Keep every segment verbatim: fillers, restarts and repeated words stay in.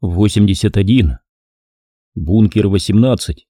восемьдесят один. Бункер восемнадцать.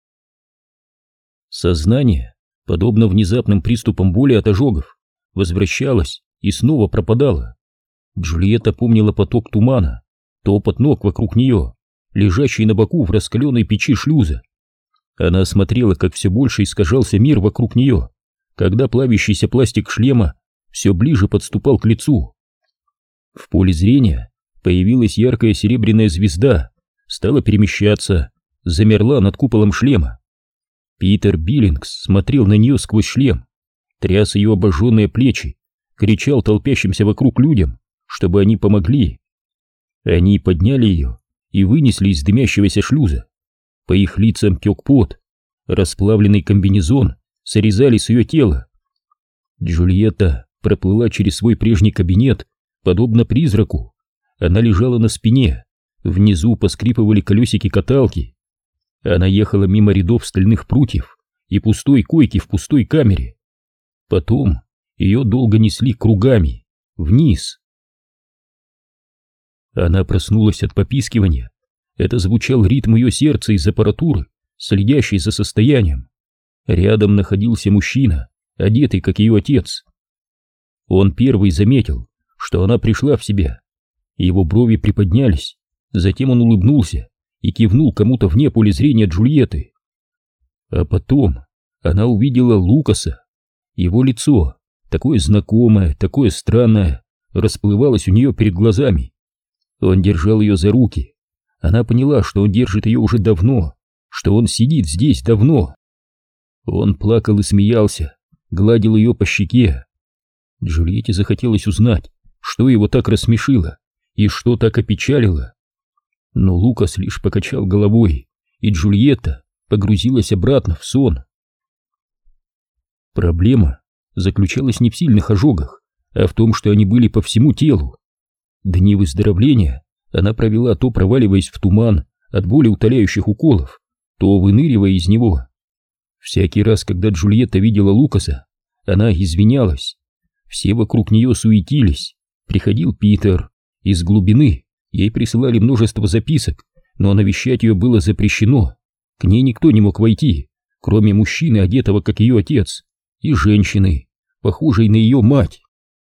Сознание, подобно внезапным приступам боли от ожогов, возвращалось и снова пропадало. Джульетта помнила поток тумана, топот ног вокруг нее, лежащий на боку в раскаленной печи шлюза. Она смотрела, как все больше искажался мир вокруг нее, когда плавящийся пластик шлема все ближе подступал к лицу. В поле зрения появилась яркая серебряная звезда, стала перемещаться, замерла над куполом шлема. Питер Биллингс смотрел на нее сквозь шлем, тряс ее обожженные плечи, кричал толпящимся вокруг людям, чтобы они помогли. Они подняли ее и вынесли из дымящегося шлюза. По их лицам тек пот, расплавленный комбинезон срезали с ее тела. Джульетта проплыла через свой прежний кабинет, подобно призраку. Она лежала на спине, внизу поскрипывали колесики каталки. Она ехала мимо рядов стальных прутьев и пустой койки в пустой камере. Потом ее долго несли кругами, вниз. Она проснулась от попискивания. Это звучал ритм ее сердца из аппаратуры, следящей за состоянием. Рядом находился мужчина, одетый, как ее отец. Он первый заметил, что она пришла в себя. Его брови приподнялись, затем он улыбнулся и кивнул кому-то вне поля зрения Джульетты. А потом она увидела Лукаса. Его лицо, такое знакомое, такое странное, расплывалось у нее перед глазами. Он держал ее за руки. Она поняла, что он держит ее уже давно, что он сидит здесь давно. Он плакал и смеялся, гладил ее по щеке. Джульетте захотелось узнать, что его так рассмешило и что так опечалило. Но Лукас лишь покачал головой, и Джульетта погрузилась обратно в сон. Проблема заключалась не в сильных ожогах, а в том, что они были по всему телу. Дни выздоровления она провела, то проваливаясь в туман от боли утоляющих уколов, то выныривая из него. Всякий раз, когда Джульетта видела Лукаса, она извинялась. Все вокруг нее суетились. Приходил Питер. Из глубины ей присылали множество записок, но навещать ее было запрещено. К ней никто не мог войти, кроме мужчины, одетого как ее отец, и женщины, похожей на ее мать.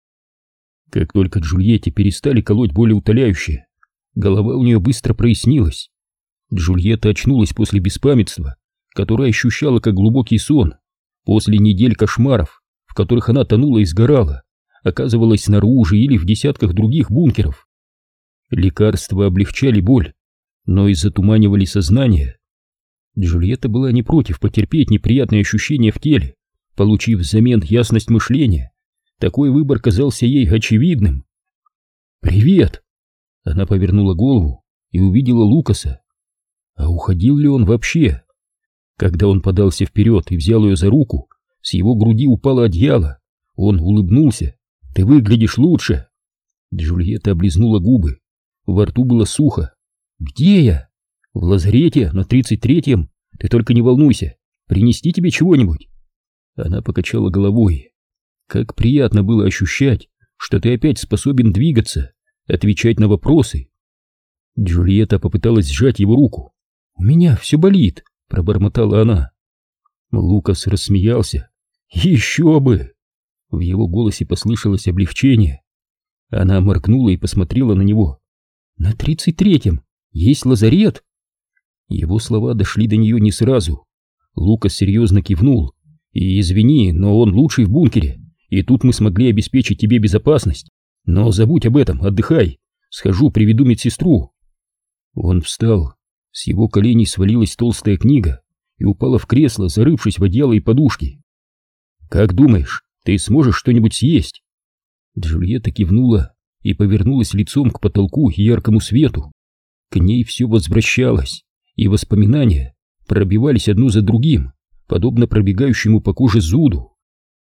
Как только Джульетте перестали колоть болеутоляющие, голова у нее быстро прояснилась. Джульетта очнулась после беспамятства, которое ощущала как глубокий сон, после недель кошмаров, в которых она тонула и сгорала, оказывалась снаружи или в десятках других бункеров. Лекарства облегчали боль, но и затуманивали сознание. Джульетта была не против потерпеть неприятные ощущения в теле, получив взамен ясность мышления. Такой выбор казался ей очевидным. «Привет!» Она повернула голову и увидела Лукаса. А уходил ли он вообще? Когда он подался вперед и взял ее за руку, с его груди упало одеяло. Он улыбнулся. «Ты выглядишь лучше!» Джульетта облизнула губы. Во рту было сухо. «Где я?» «В лазарете, на тридцать третьем. Ты только не волнуйся. Принести тебе чего-нибудь?» Она покачала головой. Как приятно было ощущать, что ты опять способен двигаться, отвечать на вопросы. Джульетта попыталась сжать его руку. «У меня все болит», — пробормотала она. Лукас рассмеялся. «Еще бы!» В его голосе послышалось облегчение. Она моргнула и посмотрела на него. «На тридцать третьем есть лазарет?» Его слова дошли до нее не сразу. Лукас серьезно кивнул. «И извини, но он лучший в бункере, и тут мы смогли обеспечить тебе безопасность. Но забудь об этом, отдыхай. Схожу, приведу медсестру». Он встал. С его коленей свалилась толстая книга и упала в кресло, зарывшись в одеяло и подушки. «Как думаешь, ты сможешь что-нибудь съесть?» Джульетта кивнула и повернулась лицом к потолку и яркому свету. К ней все возвращалось, и воспоминания пробивались одно за другим, подобно пробегающему по коже зуду.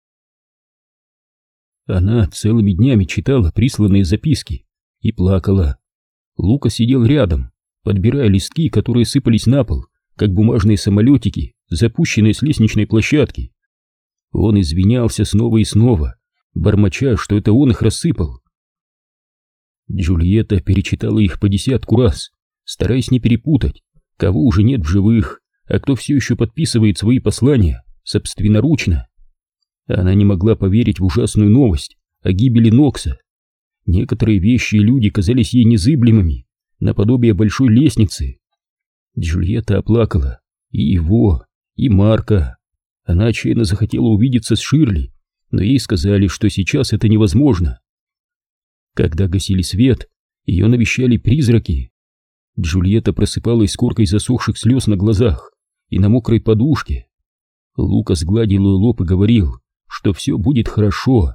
Она целыми днями читала присланные записки и плакала. Лука сидел рядом, подбирая листки, которые сыпались на пол, как бумажные самолетики, запущенные с лестничной площадки. Он извинялся снова и снова, бормоча, что это он их рассыпал. Джульетта перечитала их по десятку раз, стараясь не перепутать, кого уже нет в живых, а кто все еще подписывает свои послания собственноручно. Она не могла поверить в ужасную новость о гибели Нокса. Некоторые вещи и люди казались ей незыблемыми, наподобие большой лестницы. Джульетта оплакала и его, и Марка. Она отчаянно захотела увидеться с Ширли, но ей сказали, что сейчас это невозможно. Когда гасили свет, ее навещали призраки. Джульетта просыпалась с коркой засохших слез на глазах и на мокрой подушке. Лукас гладил ее лоб и говорил, что все будет хорошо.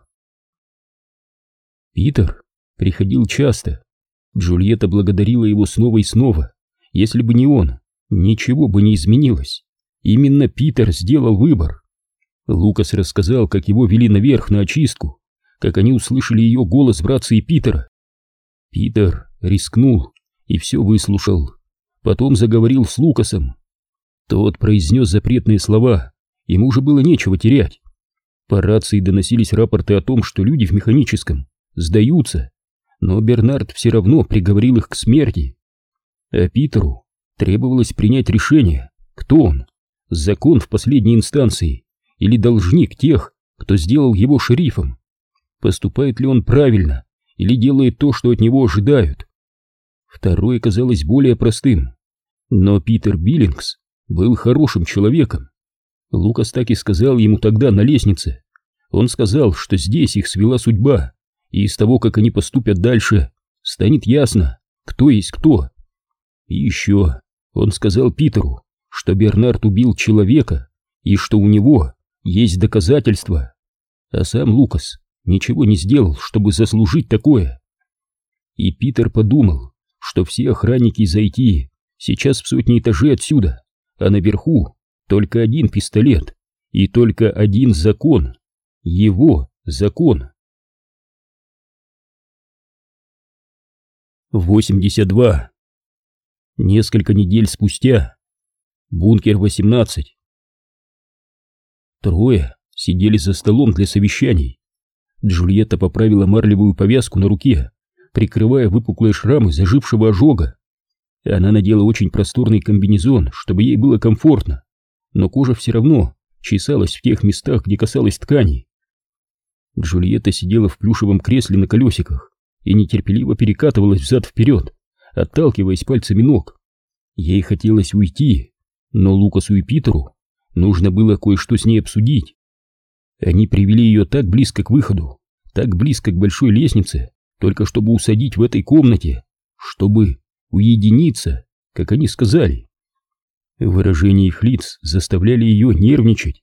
Питер приходил часто. Джульетта благодарила его снова и снова. Если бы не он, ничего бы не изменилось. Именно Питер сделал выбор. Лукас рассказал, как его вели наверх на очистку, как они услышали ее голос в рации Питера. Питер рискнул и все выслушал. Потом заговорил с Лукасом. Тот произнес запретные слова, ему уже было нечего терять. По рации доносились рапорты о том, что люди в механическом сдаются, но Бернард все равно приговорил их к смерти. А Питеру требовалось принять решение, кто он, закон в последней инстанции или должник тех, кто сделал его шерифом. Поступает ли он правильно или делает то, что от него ожидают? Второе казалось более простым, но Питер Биллингс был хорошим человеком. Лукас так и сказал ему тогда на лестнице. Он сказал, что здесь их свела судьба, и из того, как они поступят дальше, станет ясно, кто есть кто. И еще он сказал Питеру, что Бернард убил человека и что у него есть доказательства, а сам Лукас ничего не сделал, чтобы заслужить такое. И Питер подумал, что все охранники из ай ти сейчас в сотне этажей отсюда, а наверху только один пистолет и только один закон, его закон. восемьдесят два. Несколько недель спустя. Бункер восемнадцать. Трое сидели за столом для совещаний. Джульетта поправила марлевую повязку на руке, прикрывая выпуклые шрамы зажившего ожога. Она надела очень просторный комбинезон, чтобы ей было комфортно, но кожа все равно чесалась в тех местах, где касалась ткани. Джульетта сидела в плюшевом кресле на колесиках и нетерпеливо перекатывалась взад-вперед, отталкиваясь пальцами ног. Ей хотелось уйти, но Лукасу и Питеру нужно было кое-что с ней обсудить. Они привели ее так близко к выходу, так близко к большой лестнице, только чтобы усадить в этой комнате, чтобы уединиться, как они сказали. Выражения их лиц заставляли ее нервничать.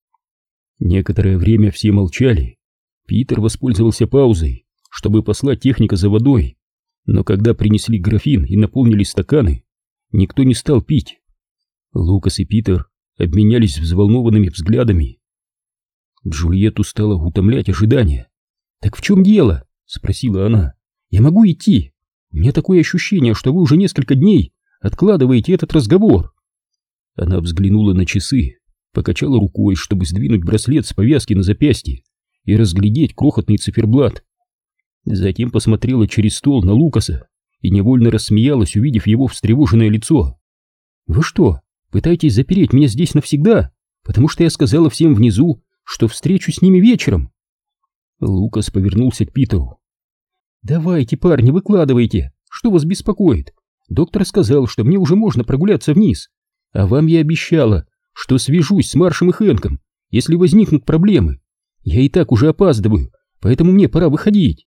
Некоторое время все молчали. Питер воспользовался паузой, чтобы послать техника за водой, но когда принесли графин и наполнили стаканы, никто не стал пить. Лукас и Питер обменялись взволнованными взглядами. Джульетту стало утомлять ожидание. «Так в чем дело?» — спросила она. «Я могу идти? У меня такое ощущение, что вы уже несколько дней откладываете этот разговор». Она взглянула на часы, покачала рукой, чтобы сдвинуть браслет с повязки на запястье и разглядеть крохотный циферблат. Затем посмотрела через стол на Лукаса и невольно рассмеялась, увидев его встревоженное лицо. «Вы что, пытаетесь запереть меня здесь навсегда, потому что я сказала всем внизу, что встречу с ними вечером?» Лукас повернулся к Питеру. «Давайте, парни, выкладывайте, что вас беспокоит? Доктор сказал, что мне уже можно прогуляться вниз, а вам я обещала, что свяжусь с Маршем и Хэнком, если возникнут проблемы. Я и так уже опаздываю, поэтому мне пора выходить».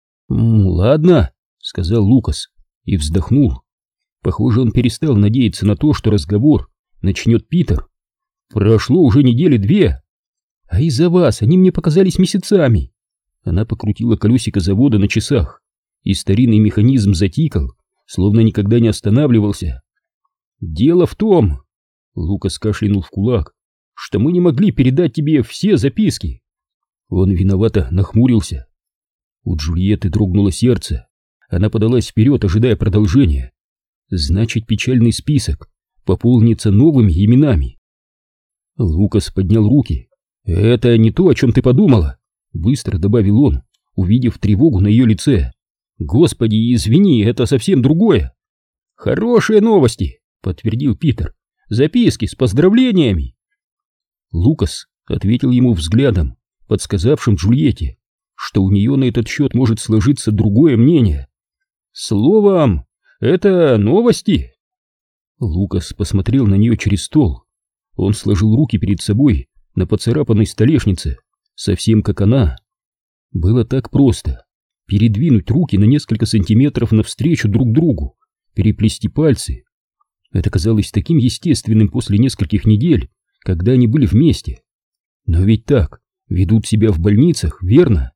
«Ладно», — сказал Лукас и вздохнул. Похоже, он перестал надеяться на то, что разговор начнет Питер. «Прошло уже недели две, а из-за вас они мне показались месяцами». Она покрутила колесико завода на часах, и старинный механизм затикал, словно никогда не останавливался. «Дело в том», — Лукас кашлянул в кулак, — «что мы не могли передать тебе все записки». Он виновато нахмурился. У Джульетты дрогнуло сердце. Она подалась вперед, ожидая продолжения. Значит, печальный список пополнится новыми именами. Лукас поднял руки. «Это не то, о чем ты подумала», — быстро добавил он, увидев тревогу на ее лице. «Господи, извини, это совсем другое». Хорошие новости, подтвердил Питер. Записки с поздравлениями. Лукас ответил ему взглядом, подсказавшим Джульетте, что у нее на этот счет может сложиться другое мнение. Словом, это новости. Лукас посмотрел на нее через стол. Он сложил руки перед собой на поцарапанной столешнице, совсем как она. Было так просто передвинуть руки на несколько сантиметров навстречу друг другу, переплести пальцы. Это казалось таким естественным после нескольких недель, когда они были вместе. Но ведь так ведут себя в больницах, верно?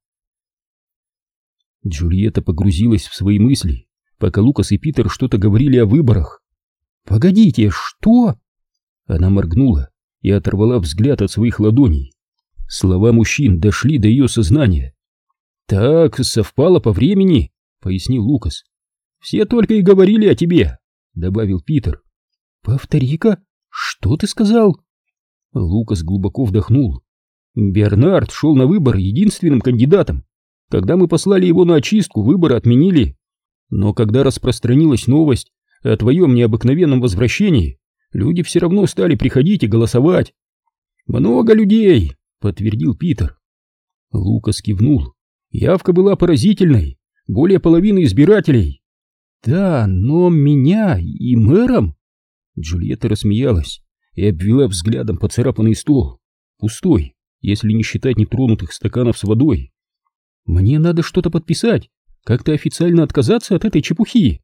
Джульетта погрузилась в свои мысли, пока Лукас и Питер что-то говорили о выборах. «Погодите, что?» Она моргнула и оторвала взгляд от своих ладоней. Слова мужчин дошли до ее сознания. «Так, совпало по времени», — пояснил Лукас. «Все только и говорили о тебе», — добавил Питер. «Повтори-ка, что ты сказал?» Лукас глубоко вдохнул. «Бернард шел на выборы единственным кандидатом. Когда мы послали его на очистку, выборы отменили. Но когда распространилась новость о твоем необыкновенном возвращении, люди все равно стали приходить и голосовать». «Много людей», — подтвердил Питер. Лукас кивнул. «Явка была поразительной. Более половины избирателей». «Да, но меня и мэром?» Джульетта рассмеялась и обвела взглядом поцарапанный стол, пустой, если не считать нетронутых стаканов с водой. «Мне надо что-то подписать, как-то официально отказаться от этой чепухи».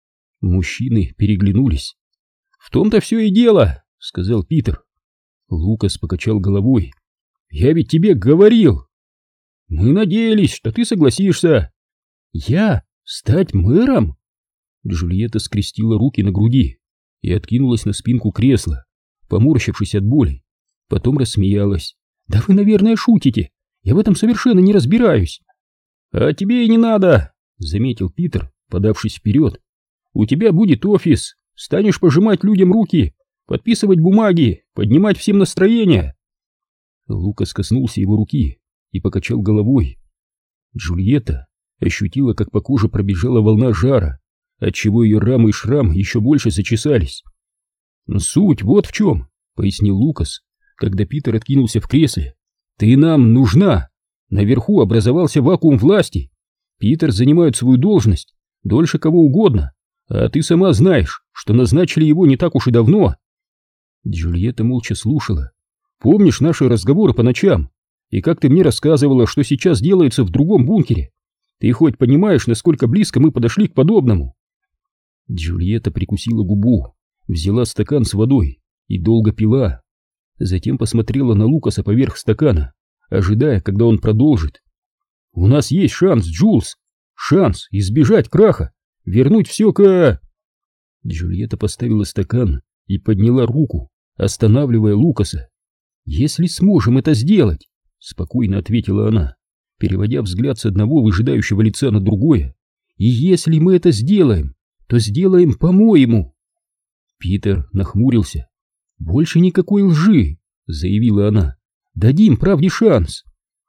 Мужчины переглянулись. «В том-то все и дело», — сказал Питер. Лукас покачал головой. «Я ведь тебе говорил. Мы надеялись, что ты согласишься». «Я? Стать мэром?» Джульетта скрестила руки на груди и откинулась на спинку кресла, поморщившись от боли. Потом рассмеялась. «Да вы, наверное, шутите. Я в этом совершенно не разбираюсь». «А тебе и не надо», — заметил Питер, подавшись вперед. «У тебя будет офис. Станешь пожимать людям руки, подписывать бумаги, поднимать всем настроение». Лукас коснулся его руки и покачал головой. Джульетта ощутила, как по коже пробежала волна жара, отчего ее рамы и шрам еще больше зачесались. «Суть вот в чем», — пояснил Лукас, когда Питер откинулся в кресле. «Ты нам нужна. Наверху образовался вакуум власти. Питер занимает свою должность дольше кого угодно, а ты сама знаешь, что назначили его не так уж и давно». Джульетта молча слушала. «Помнишь наши разговоры по ночам? И как ты мне рассказывала, что сейчас делается в другом бункере? Ты хоть понимаешь, насколько близко мы подошли к подобному?» Джульетта прикусила губу, взяла стакан с водой и долго пила. Затем посмотрела на Лукаса поверх стакана, ожидая, когда он продолжит. «У нас есть шанс, Джулс, шанс избежать краха, вернуть все к...» Джульетта поставила стакан и подняла руку, останавливая Лукаса. «Если сможем это сделать», — спокойно ответила она, переводя взгляд с одного выжидающего лица на другое, «и если мы это сделаем, то сделаем по-моему». Питер нахмурился. «Больше никакой лжи», — заявила она. «Дадим правде шанс».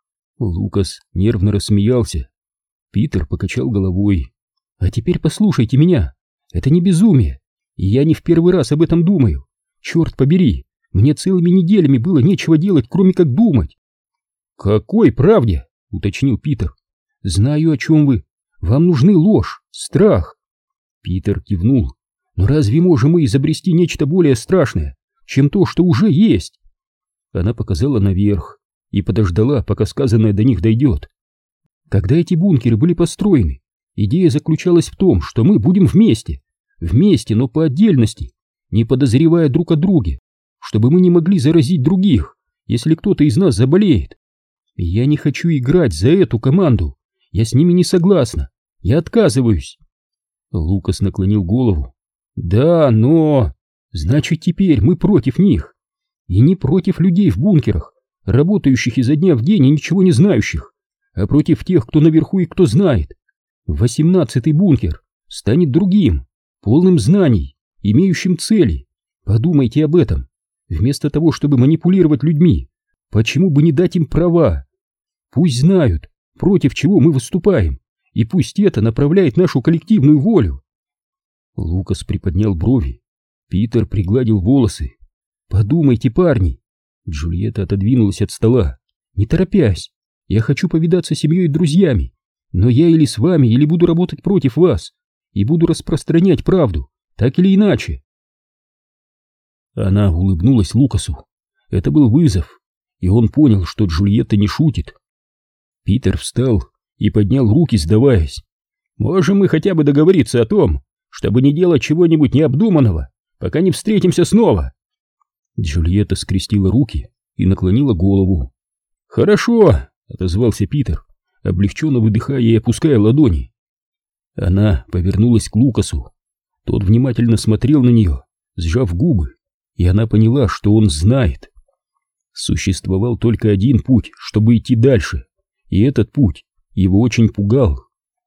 Лукас нервно рассмеялся. Питер покачал головой. «А теперь послушайте меня. Это не безумие, и я не в первый раз об этом думаю. Черт побери, мне целыми неделями было нечего делать, кроме как думать». «Какой правде?» — уточнил Питер. «Знаю, о чем вы. Вам нужны ложь, страх». Питер кивнул. «Но разве можем мы изобрести нечто более страшное, чем то, что уже есть?» Она показала наверх и подождала, пока сказанное до них дойдет. «Когда эти бункеры были построены, идея заключалась в том, что мы будем вместе, вместе, но по отдельности, не подозревая друг о друге, чтобы мы не могли заразить других, если кто-то из нас заболеет. Я не хочу играть за эту команду, я с ними не согласна, я отказываюсь». Лукас наклонил голову. «Да, но... Значит, теперь мы против них. И не против людей в бункерах, работающих изо дня в день и ничего не знающих, а против тех, кто наверху и кто знает. Восемнадцатый бункер станет другим, полным знаний, имеющим цели. Подумайте об этом. Вместо того, чтобы манипулировать людьми, почему бы не дать им права? Пусть знают, против чего мы выступаем, и пусть это направляет нашу коллективную волю». Лукас приподнял брови. Питер пригладил волосы. «Подумайте, парни!» Джульетта отодвинулась от стола. «Не торопясь, я хочу повидаться с семьей и друзьями, но я или с вами, или буду работать против вас, и буду распространять правду, так или иначе». Она улыбнулась Лукасу. Это был вызов, и он понял, что Джульетта не шутит. Питер встал и поднял руки, сдаваясь. «Можем мы хотя бы договориться о том, чтобы не делать чего-нибудь необдуманного, пока не встретимся снова?» Джульетта скрестила руки и наклонила голову. «Хорошо», — отозвался Питер, облегченно выдыхая и опуская ладони. Она повернулась к Лукасу. Тот внимательно смотрел на нее, сжав губы, и она поняла, что он знает. Существовал только один путь, чтобы идти дальше, и этот путь его очень пугал.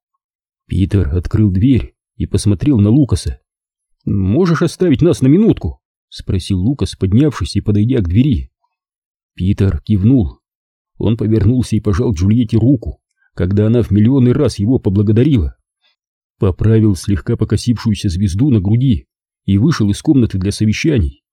Питер открыл дверь и посмотрел на Лукаса. «Можешь оставить нас на минутку?» — спросил Лукас, поднявшись и подойдя к двери. Питер кивнул. Он повернулся и пожал Джульетте руку, когда она в миллионный раз его поблагодарила. Поправил слегка покосившуюся звезду на груди и вышел из комнаты для совещаний.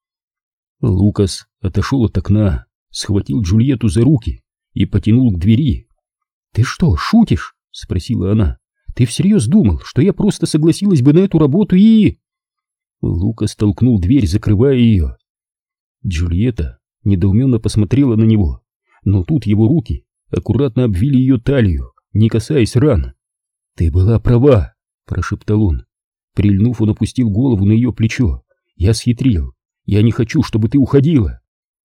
Лукас отошел от окна, схватил Джульетту за руки и потянул к двери. «Ты что, шутишь?» — спросила она. «Ты всерьез думал, что я просто согласилась бы на эту работу и...» Лукас толкнул дверь, закрывая ее. Джульетта недоуменно посмотрела на него, но тут его руки аккуратно обвили ее талию, не касаясь ран. «Ты была права», — прошептал он. Прильнув, он опустил голову на ее плечо. «Я схитрил. Я не хочу, чтобы ты уходила».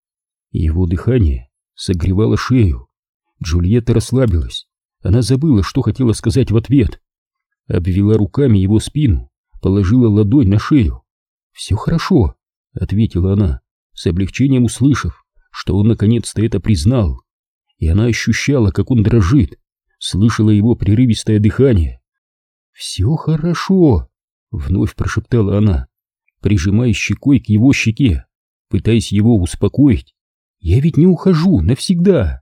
Его дыхание согревало шею. Джульетта расслабилась. Она забыла, что хотела сказать в ответ. Обвела руками его спину, положила ладонь на шею. «Все хорошо», — ответила она, с облегчением услышав, что он наконец-то это признал. И она ощущала, как он дрожит, слышала его прерывистое дыхание. «Все хорошо», — вновь прошептала она, прижимая щекой к его щеке, пытаясь его успокоить. «Я ведь не ухожу навсегда».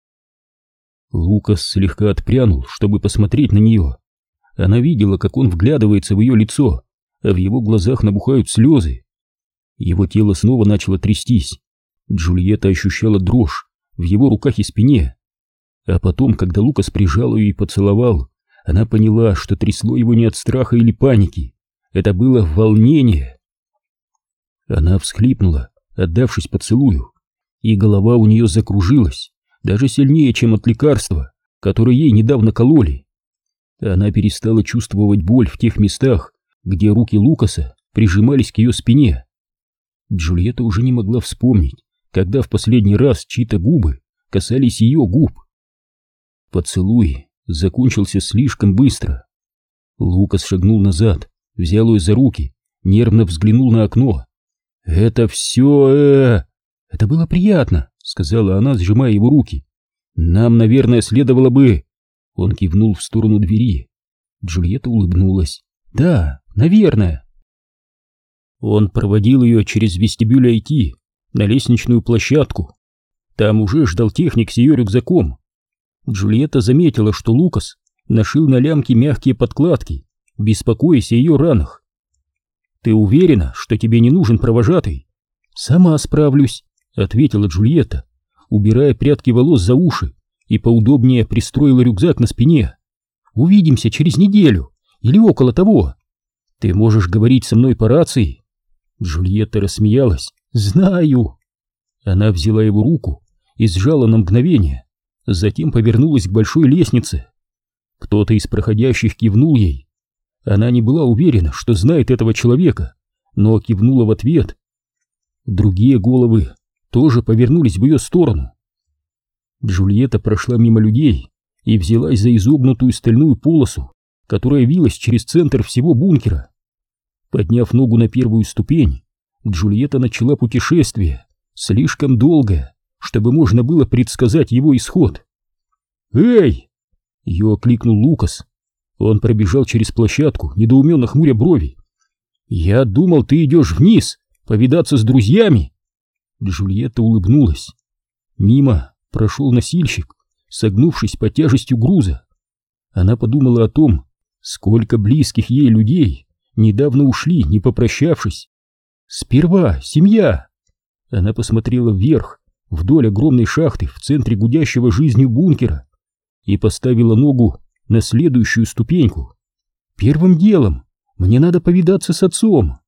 Лукас слегка отпрянул, чтобы посмотреть на нее. Она видела, как он вглядывается в ее лицо, а в его глазах набухают слезы. Его тело снова начало трястись. Джульетта ощущала дрожь в его руках и спине. А потом, когда Лукас прижал ее и поцеловал, она поняла, что трясло его не от страха или паники. Это было волнение. Она всхлипнула, отдавшись поцелую, и голова у нее закружилась, даже сильнее, чем от лекарства, которое ей недавно кололи. Она перестала чувствовать боль в тех местах, где руки Лукаса прижимались к ее спине. Джульетта уже не могла вспомнить, когда в последний раз чьи-то губы касались ее губ. Поцелуй закончился слишком быстро. Лукас шагнул назад, взял ее за руки, нервно взглянул на окно. «Это все... Э... Это было приятно», — сказала она, сжимая его руки. «Нам, наверное, следовало бы...» Он кивнул в сторону двери. Джульетта улыбнулась. «Да, наверное». Он проводил ее через вестибюль ай ти на лестничную площадку. Там уже ждал техник с ее рюкзаком. Джульетта заметила, что Лукас нашил на лямке мягкие подкладки, беспокоясь о ее ранах. «Ты уверена, что тебе не нужен провожатый?» «Сама справлюсь», — ответила Джульетта, убирая прядки волос за уши, и поудобнее пристроила рюкзак на спине. «Увидимся через неделю или около того. Ты можешь говорить со мной по рации?» Джульетта рассмеялась. «Знаю». Она взяла его руку и сжала на мгновение, затем повернулась к большой лестнице. Кто-то из проходящих кивнул ей. Она не была уверена, что знает этого человека, но кивнула в ответ. Другие головы тоже повернулись в ее сторону. Джульетта прошла мимо людей и взялась за изогнутую стальную полосу, которая вилась через центр всего бункера. Подняв ногу на первую ступень, Джульетта начала путешествие, слишком долгое, чтобы можно было предсказать его исход. «Эй!» — ее окликнул Лукас. Он пробежал через площадку, недоуменно хмуря брови. «Я думал, ты идешь вниз, повидаться с друзьями!» Джульетта улыбнулась. Мимо прошел носильщик, согнувшись под тяжестью груза. Она подумала о том, сколько близких ей людей недавно ушли, не попрощавшись. Сперва семья. Она посмотрела вверх, вдоль огромной шахты в центре гудящего жизнью бункера, и поставила ногу на следующую ступеньку. Первым делом мне надо повидаться с отцом.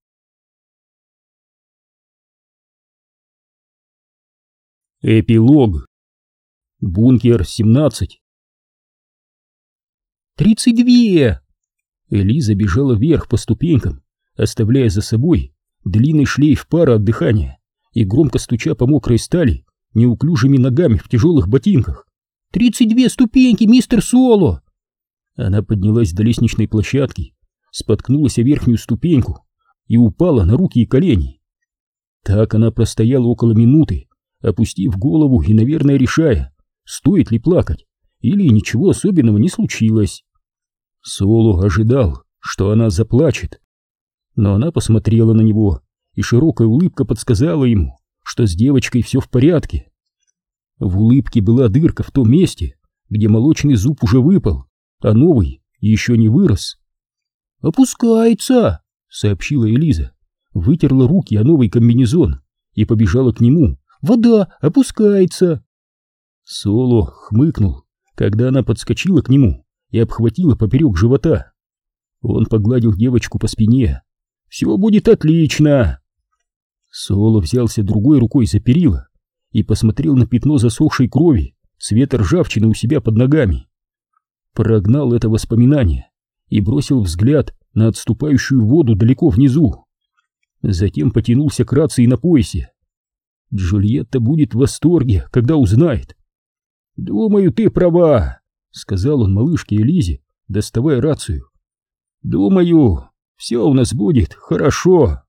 Эпилог. Бункер семнадцать. «Тридцать две!» Элиза бежала вверх по ступенькам, оставляя за собой длинный шлейф пара от дыхания и громко стуча по мокрой стали неуклюжими ногами в тяжелых ботинках. «Тридцать две ступеньки, мистер Соло!» Она поднялась до лестничной площадки, споткнулась о верхнюю ступеньку и упала на руки и колени. Так она простояла около минуты, опустив голову и, наверное, решая, стоит ли плакать или ничего особенного не случилось. Соло ожидал, что она заплачет, но она посмотрела на него, и широкая улыбка подсказала ему, что с девочкой все в порядке. В улыбке была дырка в том месте, где молочный зуб уже выпал, а новый еще не вырос. «Опускается!» — сообщила Элиза, вытерла руки о новый комбинезон и побежала к нему. «Вода опускается!» Соло хмыкнул, когда она подскочила к нему и обхватила поперек живота. Он погладил девочку по спине. «Все будет отлично!» Соло взялся другой рукой за перила и посмотрел на пятно засохшей крови цвета ржавчины у себя под ногами. Прогнал это воспоминание и бросил взгляд на отступающую воду далеко внизу. Затем потянулся к рации на поясе. Джульетта будет в восторге, когда узнает. «Думаю, ты права», — сказал он малышке Элизе, доставая рацию. «Думаю, все у нас будет хорошо».